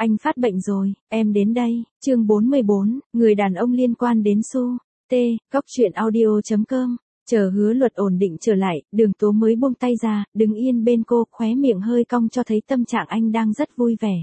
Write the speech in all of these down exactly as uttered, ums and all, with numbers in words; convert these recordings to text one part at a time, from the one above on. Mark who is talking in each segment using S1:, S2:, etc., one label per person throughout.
S1: anh phát bệnh rồi, em đến đây. Chương bốn mươi bốn, người đàn ông liên quan đến Su. T, góc truyện audio chấm com. Chờ Hứa Luật ổn định trở lại, Đường Tố mới buông tay ra, đứng yên bên cô, khóe miệng hơi cong cho thấy tâm trạng anh đang rất vui vẻ.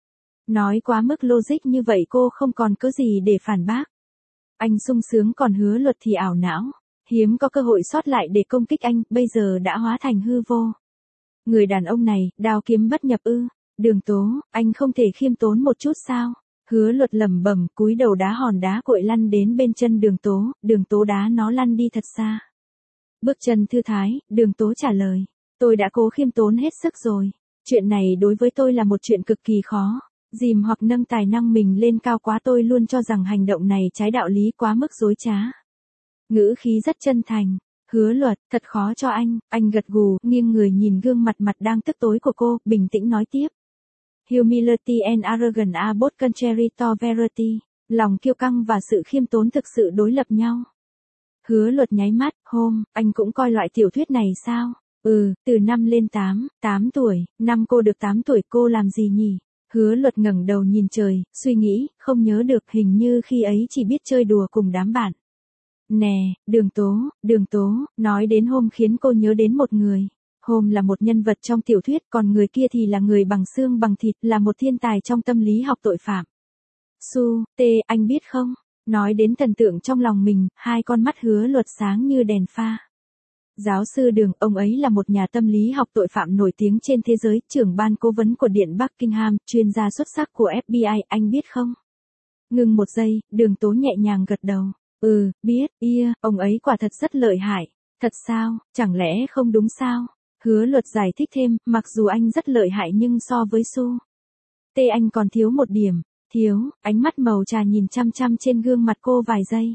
S1: Nói quá mức logic như vậy cô không còn cớ gì để phản bác. Anh sung sướng còn Hứa Luật thì ảo não. Hiếm có cơ hội sót lại để công kích anh, bây giờ đã hóa thành hư vô. Người đàn ông này, đao kiếm bất nhập ư. Đường Tố, anh không thể khiêm tốn một chút sao? Hứa Luật lẩm bẩm, cúi đầu đá hòn đá cội lăn đến bên chân Đường Tố, Đường Tố đá nó lăn đi thật xa. Bước chân thư thái, Đường Tố trả lời, tôi đã cố khiêm tốn hết sức rồi. Chuyện này đối với tôi là một chuyện cực kỳ khó. Dìm hoặc nâng tài năng mình lên cao quá, tôi luôn cho rằng hành động này trái đạo lý quá mức dối trá. Ngữ khí rất chân thành. Hứa Luật, thật khó cho anh. Anh gật gù, nghiêng người nhìn gương mặt mặt đang tức tối của cô, bình tĩnh nói tiếp. Humility and arrogance are both contrary to verity. Lòng kiêu căng và sự khiêm tốn thực sự đối lập nhau. Hứa Luật nháy mắt, hôm, anh cũng coi loại tiểu thuyết này sao? Ừ, từ năm lên tám, tám tuổi, năm cô được tám tuổi cô làm gì nhỉ? Hứa Luật ngẩng đầu nhìn trời, suy nghĩ, không nhớ được, hình như khi ấy chỉ biết chơi đùa cùng đám bạn. Nè, Đường Tố, Đường Tố, nói đến hôm khiến cô nhớ đến một người. Hôm là một nhân vật trong tiểu thuyết, còn người kia thì là người bằng xương bằng thịt, là một thiên tài trong tâm lý học tội phạm. Su, T, anh biết không? Nói đến thần tượng trong lòng mình, hai con mắt Hứa Luật sáng như đèn pha. Giáo sư Đường, ông ấy là một nhà tâm lý học tội phạm nổi tiếng trên thế giới, trưởng ban cố vấn của Điện Buckingham, chuyên gia xuất sắc của ép bê i, anh biết không? Ngừng một giây, Đường Tố nhẹ nhàng gật đầu. Ừ, biết, yeah, ông ấy quả thật rất lợi hại. Thật sao, chẳng lẽ không đúng sao? Hứa Luật giải thích thêm, mặc dù anh rất lợi hại nhưng so với Su T anh còn thiếu một điểm. Thiếu, ánh mắt màu trà nhìn chăm chăm trên gương mặt cô vài giây.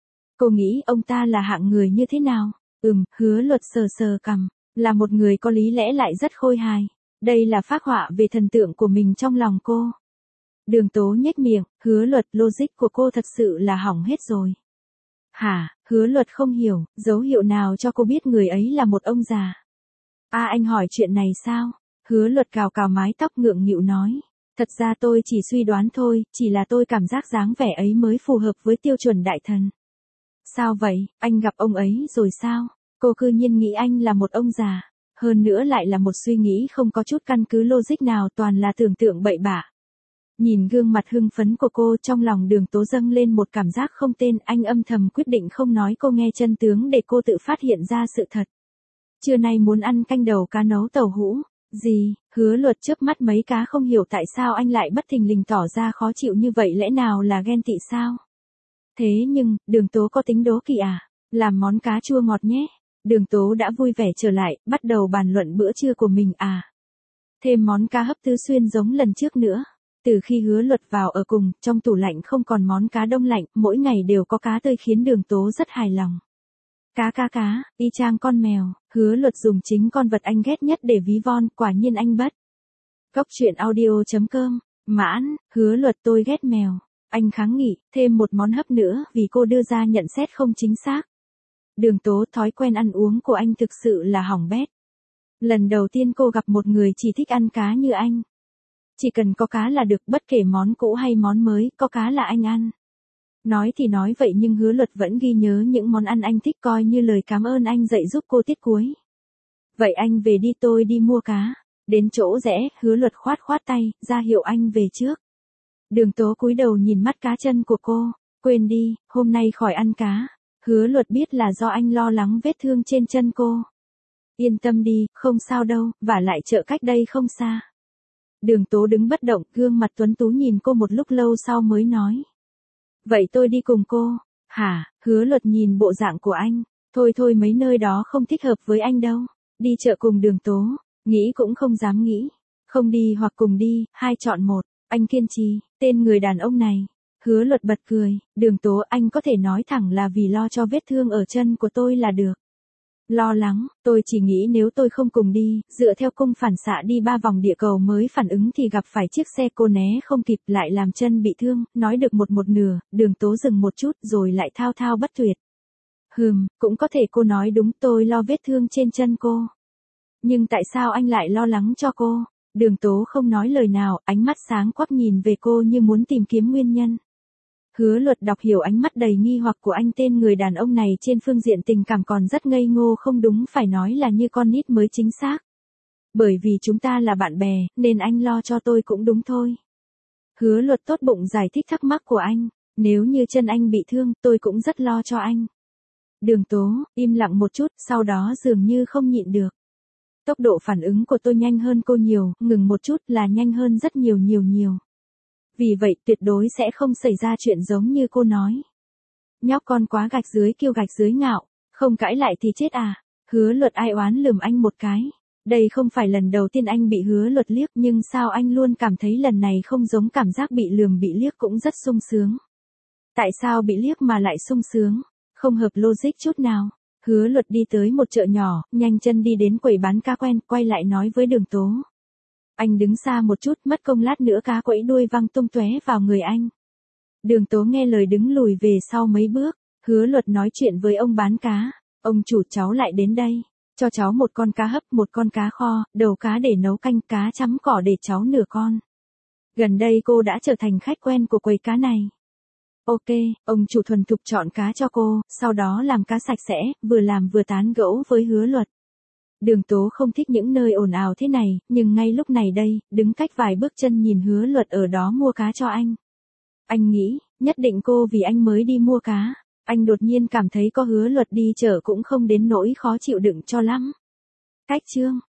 S1: Cô nghĩ ông ta là hạng người như thế nào? Ừm, Hứa Luật sờ sờ cằm, là một người có lý lẽ lại rất khôi hài. Đây là phác họa về thần tượng của mình trong lòng cô. Đường Tố nhếch miệng, Hứa Luật, logic của cô thật sự là hỏng hết rồi. Hả, Hứa Luật không hiểu, dấu hiệu nào cho cô biết người ấy là một ông già? À, anh hỏi chuyện này sao? Hứa Luật cào cào mái tóc ngượng nghịu nói. Thật ra tôi chỉ suy đoán thôi, chỉ là tôi cảm giác dáng vẻ ấy mới phù hợp với tiêu chuẩn đại thần. Sao vậy, anh gặp ông ấy rồi sao? Cô cư nhiên nghĩ anh là một ông già. Hơn nữa lại là một suy nghĩ không có chút căn cứ logic nào, toàn là tưởng tượng bậy bạ. Nhìn gương mặt hưng phấn của cô, trong lòng Đường Tố dâng lên một cảm giác không tên, anh âm thầm quyết định không nói cô nghe chân tướng để cô tự phát hiện ra sự thật. Trưa nay muốn ăn canh đầu cá nấu tàu hũ. Gì? Hứa Luật chớp mắt mấy cá, không hiểu tại sao anh lại bất thình lình tỏ ra khó chịu như vậy, lẽ nào là ghen tị sao? Thế nhưng, Đường Tố có tính đố kỵ à? Làm món cá chua ngọt nhé. Đường Tố đã vui vẻ trở lại, bắt đầu bàn luận bữa trưa của mình à. Thêm món cá hấp tứ xuyên giống lần trước nữa. Từ khi Hứa Luật vào ở cùng, trong tủ lạnh không còn món cá đông lạnh, mỗi ngày đều có cá tươi khiến Đường Tố rất hài lòng. Cá cá cá, y chang con mèo. Hứa Luật dùng chính con vật anh ghét nhất để ví von, quả nhiên anh bất. Góc truyện audio chấm com. Mãn, Hứa Luật, tôi ghét mèo. Anh kháng nghị, thêm một món hấp nữa, vì cô đưa ra nhận xét không chính xác. Đường Tố, thói quen ăn uống của anh thực sự là hỏng bét. Lần đầu tiên cô gặp một người chỉ thích ăn cá như anh. Chỉ cần có cá là được, bất kể món cũ hay món mới, có cá là anh ăn. Nói thì nói vậy nhưng Hứa Luật vẫn ghi nhớ những món ăn anh thích, coi như lời cảm ơn anh dạy giúp cô tiết cuối. Vậy anh về đi, tôi đi mua cá. Đến chỗ rẽ, Hứa Luật khoát khoát tay, ra hiệu anh về trước. Đường Tố cúi đầu nhìn mắt cá chân của cô. Quên đi, hôm nay khỏi ăn cá. Hứa Luật biết là do anh lo lắng vết thương trên chân cô. Yên tâm đi, không sao đâu, vả lại chợ cách đây không xa. Đường Tố đứng bất động, gương mặt tuấn tú nhìn cô một lúc lâu sau mới nói. Vậy tôi đi cùng cô. Hả? Hứa Luật nhìn bộ dạng của anh. Thôi thôi, mấy nơi đó không thích hợp với anh đâu. Đi chợ cùng Đường Tố. Nghĩ cũng không dám nghĩ. Không đi hoặc cùng đi, hai chọn một. Anh kiên trì, tên người đàn ông này. Hứa Luật bật cười. Đường Tố, anh có thể nói thẳng là vì lo cho vết thương ở chân của tôi là được. Lo lắng, tôi chỉ nghĩ nếu tôi không cùng đi, dựa theo cung phản xạ đi ba vòng địa cầu mới phản ứng thì gặp phải chiếc xe cô né không kịp, lại làm chân bị thương. Nói được một một nửa, Đường Tố dừng một chút rồi lại thao thao bất tuyệt. Hừm, cũng có thể cô nói đúng, tôi lo vết thương trên chân cô. Nhưng tại sao anh lại lo lắng cho cô? Đường Tố không nói lời nào, ánh mắt sáng quắc nhìn về cô như muốn tìm kiếm nguyên nhân. Hứa Luật đọc hiểu ánh mắt đầy nghi hoặc của anh, tên người đàn ông này trên phương diện tình cảm còn rất ngây ngô, không đúng phải nói là như con nít mới chính xác. Bởi vì chúng ta là bạn bè, nên anh lo cho tôi cũng đúng thôi. Hứa Luật tốt bụng giải thích thắc mắc của anh, nếu như chân anh bị thương, tôi cũng rất lo cho anh. Đường Tố, im lặng một chút, sau đó dường như không nhịn được. Tốc độ phản ứng của tôi nhanh hơn cô nhiều, ngừng một chút là nhanh hơn rất nhiều nhiều nhiều. Vì vậy tuyệt đối sẽ không xảy ra chuyện giống như cô nói. Nhóc con quá gạch dưới kiêu gạch dưới ngạo, không cãi lại thì chết à. Hứa Luật ai oán lườm anh một cái. Đây không phải lần đầu tiên anh bị Hứa Luật liếc, nhưng sao anh luôn cảm thấy lần này không giống cảm giác bị lườm bị liếc cũng rất sung sướng. Tại sao bị liếc mà lại sung sướng? Không hợp logic chút nào. Hứa Luật đi tới một chợ nhỏ, nhanh chân đi đến quầy bán cá quen, quay lại nói với Đường Tố. Anh đứng xa một chút, mất công lát nữa cá quẫy đuôi văng tung tóe vào người anh. Đường Tố nghe lời đứng lùi về sau mấy bước. Hứa Luật nói chuyện với ông bán cá. Ông chủ, cháu lại đến đây. Cho cháu một con cá hấp, một con cá kho, đầu cá để nấu canh, cá chấm cỏ để cháu nửa con. Gần đây cô đã trở thành khách quen của quầy cá này. Ok, ông chủ thuần thục chọn cá cho cô, sau đó làm cá sạch sẽ, vừa làm vừa tán gẫu với Hứa Luật. Đường Tố không thích những nơi ồn ào thế này, nhưng ngay lúc này đây, đứng cách vài bước chân nhìn Hứa Luật ở đó mua cá cho anh. Anh nghĩ, nhất định cô vì anh mới đi mua cá. Anh đột nhiên cảm thấy có Hứa Luật đi chợ cũng không đến nỗi khó chịu đựng cho lắm. Cách chương